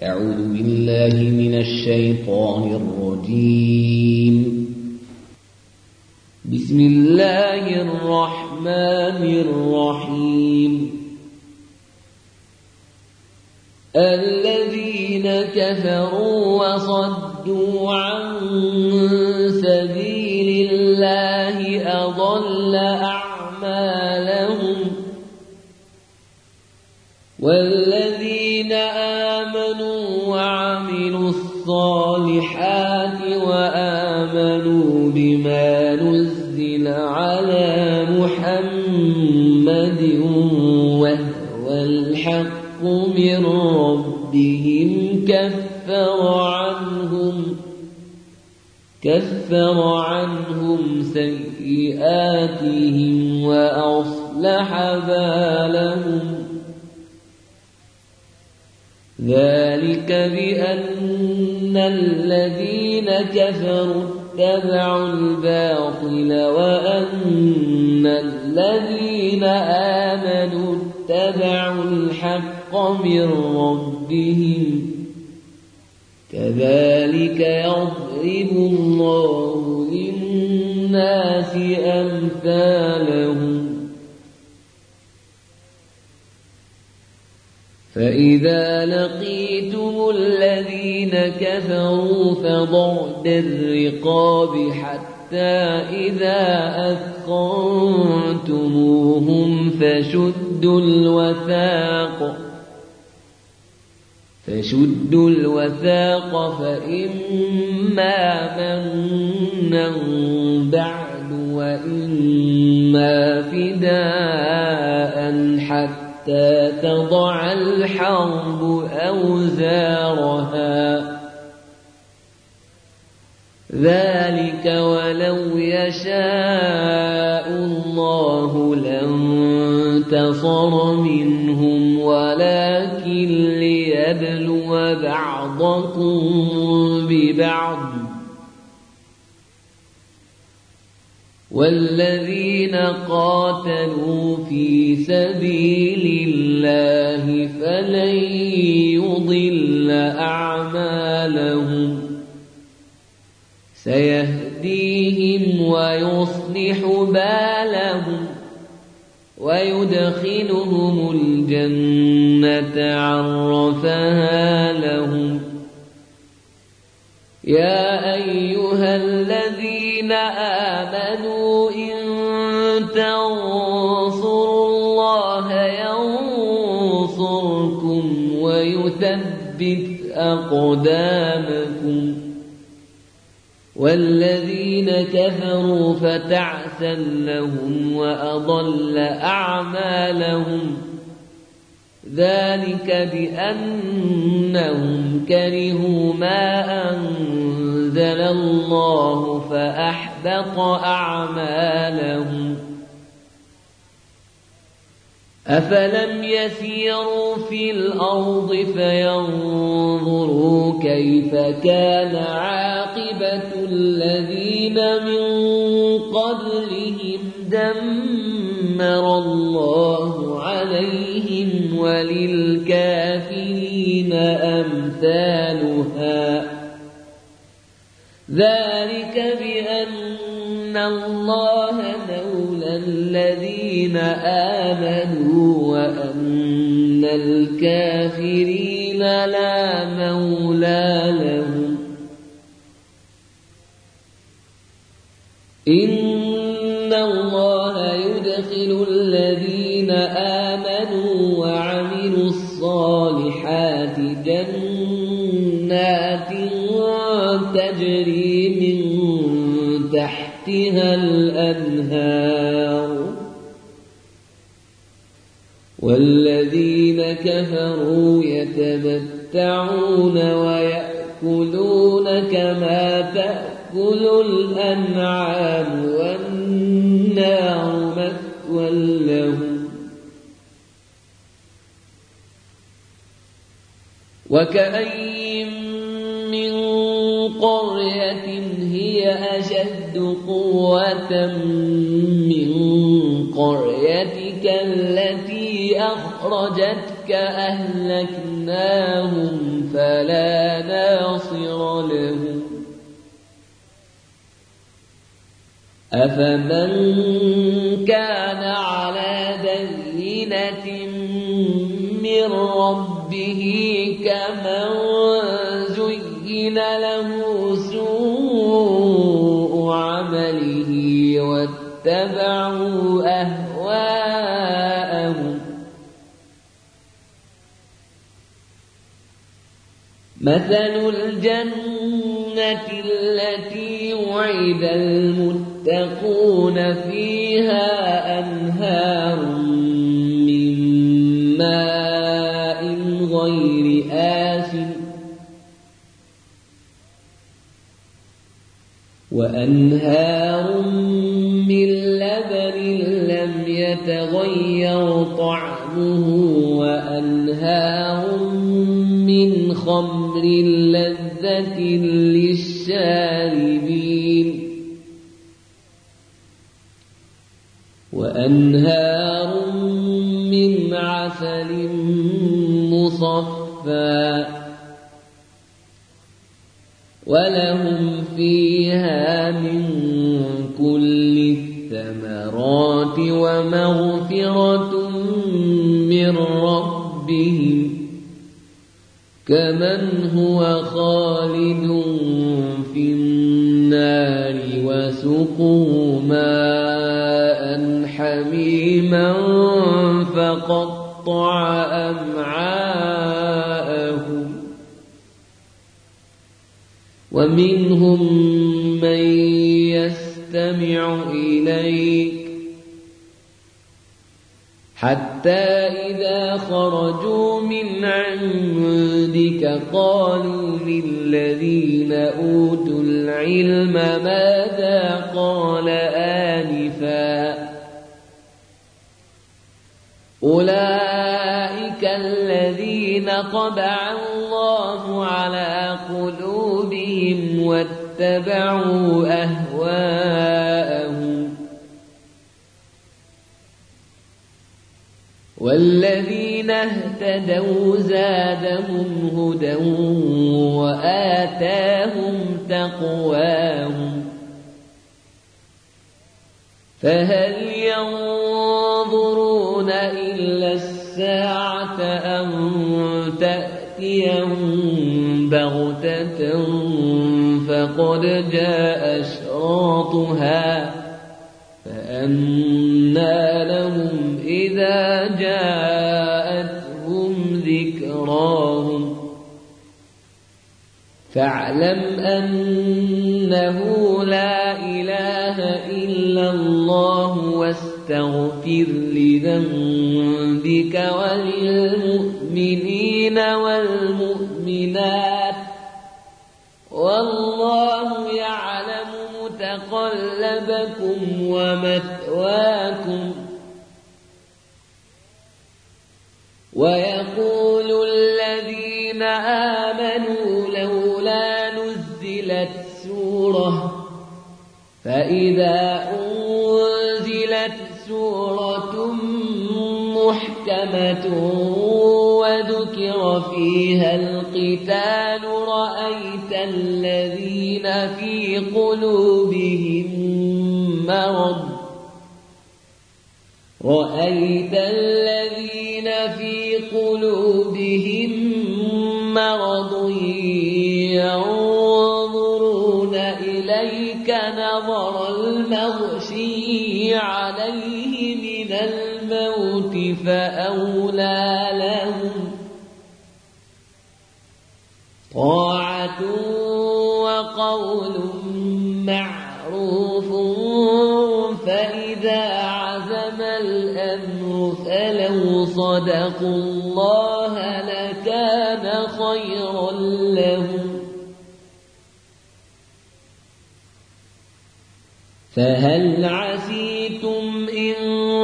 أعوذ بالله من الشيطان الرجيم. بسم الله الرحمن الرحيم. الذين كفروا وصدوا عن سبيل الله أضل أعمالهم، والذين آمنوا وعملوا الصالحات وآمنوا بما نزل على محمد وهو الحق من ربهم كفر عنهم سيئاتهم وأصلح بالهم. ذلك بأن الذين كفروا اتبعوا الباطل وأن الذين آمنوا اتبعوا الحق من ربهم. كذلك يضرب الله للناس أمثالهم. فإذا لقيتم الذين كفروا فضرب الرقاب حتى إذا أثخنتموهم فشدوا الوثاق فإما منا بعد وإما فداء حتى تضع الحرب أوزارها. ذلك ولو يشاء الله لانتصر منهم ولكن ليبلو بعضكم ببعض. والذين قاتلوا في سبيل الله فلن يضل أعمالهم. سيهديهم ويصلح بالهم ويدخلهم الجنة عرفها لهم. يا أيها الذين آمنوا إن تنصروا الله ينصركم ويثبت أقدامكم. والذين كفروا فتعسا لهم وأضل أعمالهم. ذلك بأنهم كرهوا ما أنزل الله فأحبط أعمالهم. أفلم يسيروا في الأرض فينظروا كيف كان عاقبة الذين من قبلهم دمر الله عليهم وللكافرين أمثالها. ذلك بأن الله مولى الذين آمنوا وأن الكافرين لا مولى لهم. إن الله يدخل الذين آمنوا وعملوا الصالحات جنات تجري من تحتها الأنهار. والذين كفروا يتمتعون ويأكلون كما تأكل الأنعام والنار مثوى لهم. وكأين من قرية هي أشد قوة من قريتك التي أخرجتك أهلكناهم فلا ناصر له أفمن كان على بينة من ربه كمن زين له سوء عمله واتبعوا أهواءهم مثل الجنة التي وعد المتقون فيها أنهار من ماء غير آسن وأنهار من لبن لم يتغير طعمه وأنهار من خمر لذة للشاربين وأنهار من عسل مصفى ولهم فيها من كل الثمرات ومغفرة من ربهم كمن هو خالد في النار وسقوا ماء حميما فقطع أمعاءهم ومنهم من يستمع إليك حتى إذا خرجوا من عندك قالوا للذين أوتوا العلم ماذا قال آنفا أولئك الذين طبع الله على قلوبهم واتبعوا أهواءهم والذين اهتدوا زادهم هدى وآتاهم تقواهم فهل ينظرون إلا الساعة أن تأتيهم بغتة فقد جاء أشراطها فأنى لهم إذا جاءتهم ذكراهم فاعلم أنه لا إله إلا الله واستغفر لذنبك وللمؤمنين والمؤمنات والله يعلم متقلبكم ومثواكم ويقول الذين آمنوا لولا نزلت سورة فإذا أنزلت سورة محكمة وذكر فيها القتال رأيت الذين في قلوبهم مرض ينظرون إليك نظر المغشي عليه من الموت فأولى لهم طاعة وقول معروف فإذا عزم الأمر فلو صدقوا الله لكان خيرا لهم فهل عسيتم إن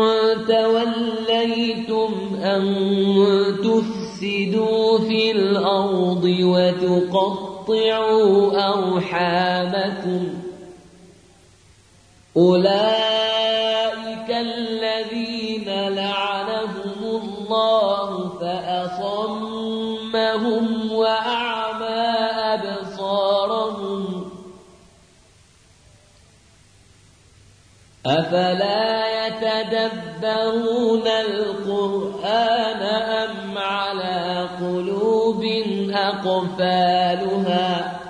توليتم أن تفسدوا في الأرض وتقطعوا أرحامكم أولئك الذين لعنهم الله فأصمهم وأعلمهم أفلا يتدبرون القرآن أم على قلوب أقفالها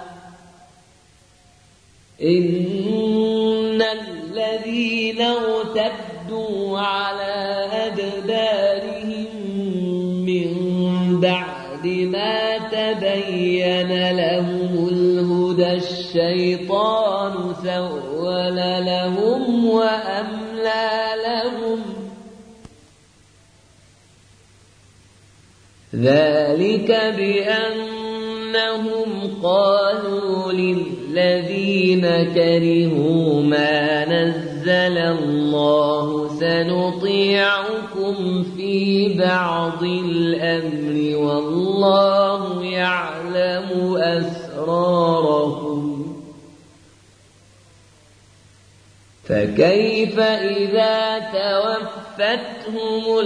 إن الذين ارتدوا على أدبارهم من بعد ما تبين لهم الهدى الشيطان سول لهم وأملى لهم ذلك بأنهم قالوا للذين كرهوا ما نزل الله سنطيعكم في بعض الأمر والله يعلم أسرارهم فكيف إذا توفتهم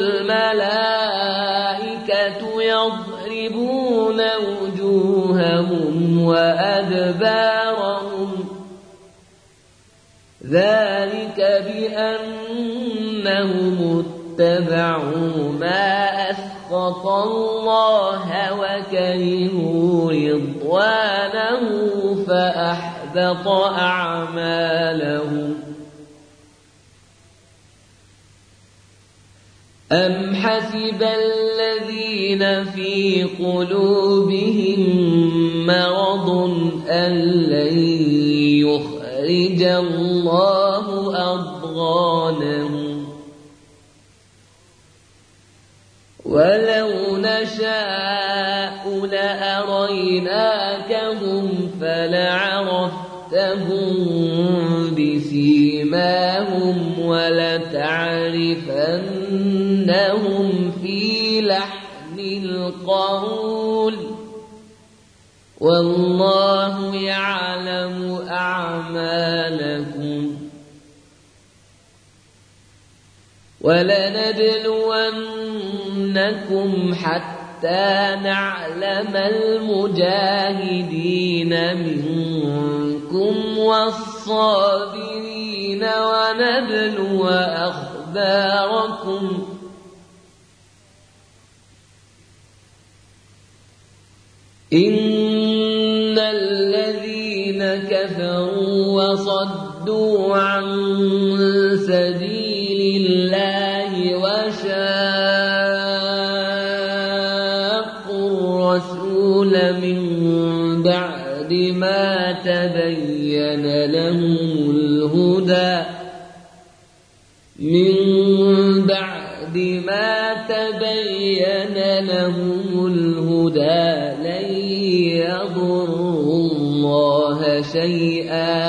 الملائكة يضربون وجوههم وأدبارهم ذلك بأنهم اتبعوا ما أسخط الله وكرهوا رضوانه فأحبط أعمالهم أم حسب الذين في قلوبهم مرض أن لن يخرج الله أضغانهم ولو نشاء لأريناكهم فلعرفتهم بسيماهم ولتعرفنهم في لحن القول والله يعلم أعمالكم ولنبلونكم حتى نعلم المجاهدين منكم والصابرين ونبلو أخباركم إن الذين كفروا وصدوا عن سبيل الله وشاقوا الرسول من بعد ما تبين لهم الهدى لن يضروا الله شيئا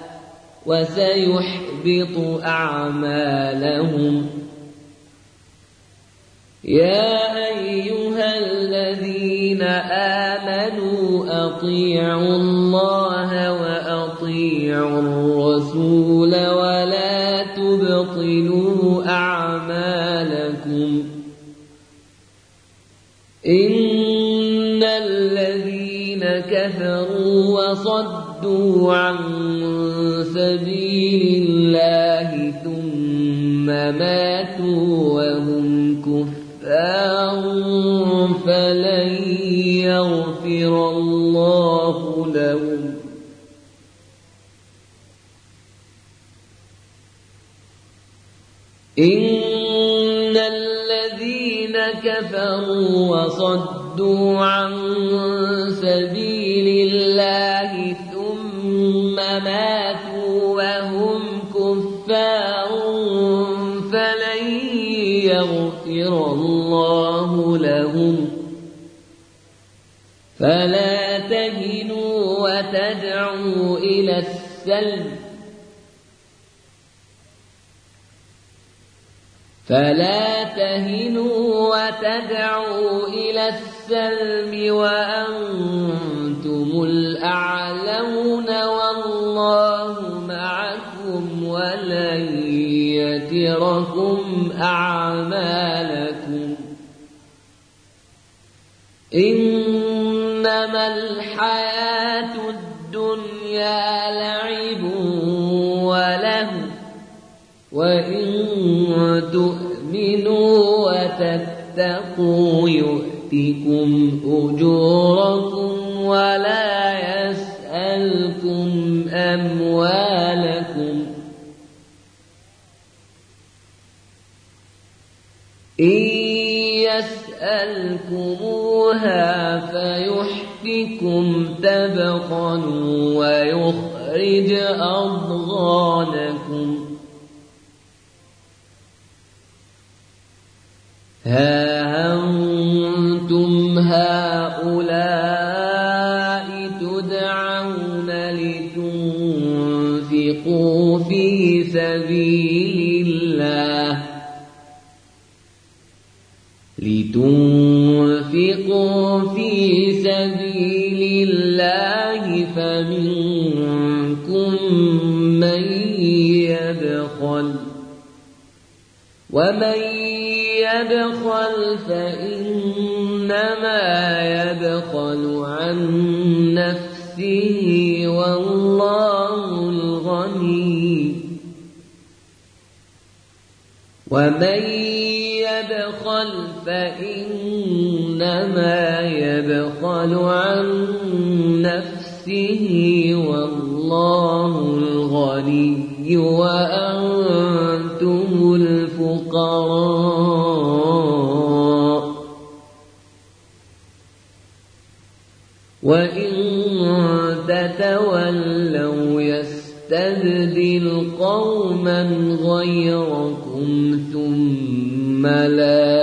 وسيحبط أعمالهم يا أيها الذين آمنوا أطيعوا الله وأطيعوا الرسول ولا تبطلوا أعمالكم إن الذين كفروا وصدوا عن سبيل الله ثم ماتوا وهم كفار فلن يغفر الله لهم إن الذين كفروا وصدوا عن سبيل الله ثم ماتوا وهم كفار فلن يغفر الله لهم فلا تهنوا وتدعوا إلى السلم وأنتم الأعلون والله معكم ولن يتركم أعمالكم إنما الحياة الدنيا لعب وله وإن تؤمنوا وتتقوا يؤتكم أجوركم ولا يسألكم أموالكم إن يسألكموها فيحفكم تبخلوا ويخرج أضغانكم ها أنتم هؤلاء تدعون لتنفقوا في سبيل الله فمنكم من يبخل ومن يبخل فإنما يبخل عن نفسه والله الغني ومن يبخل فإنما يبخل عن نفسه والله الغني وأنتم الفقراء وإن تتولوا يستبدل قوما غيركم ثم لا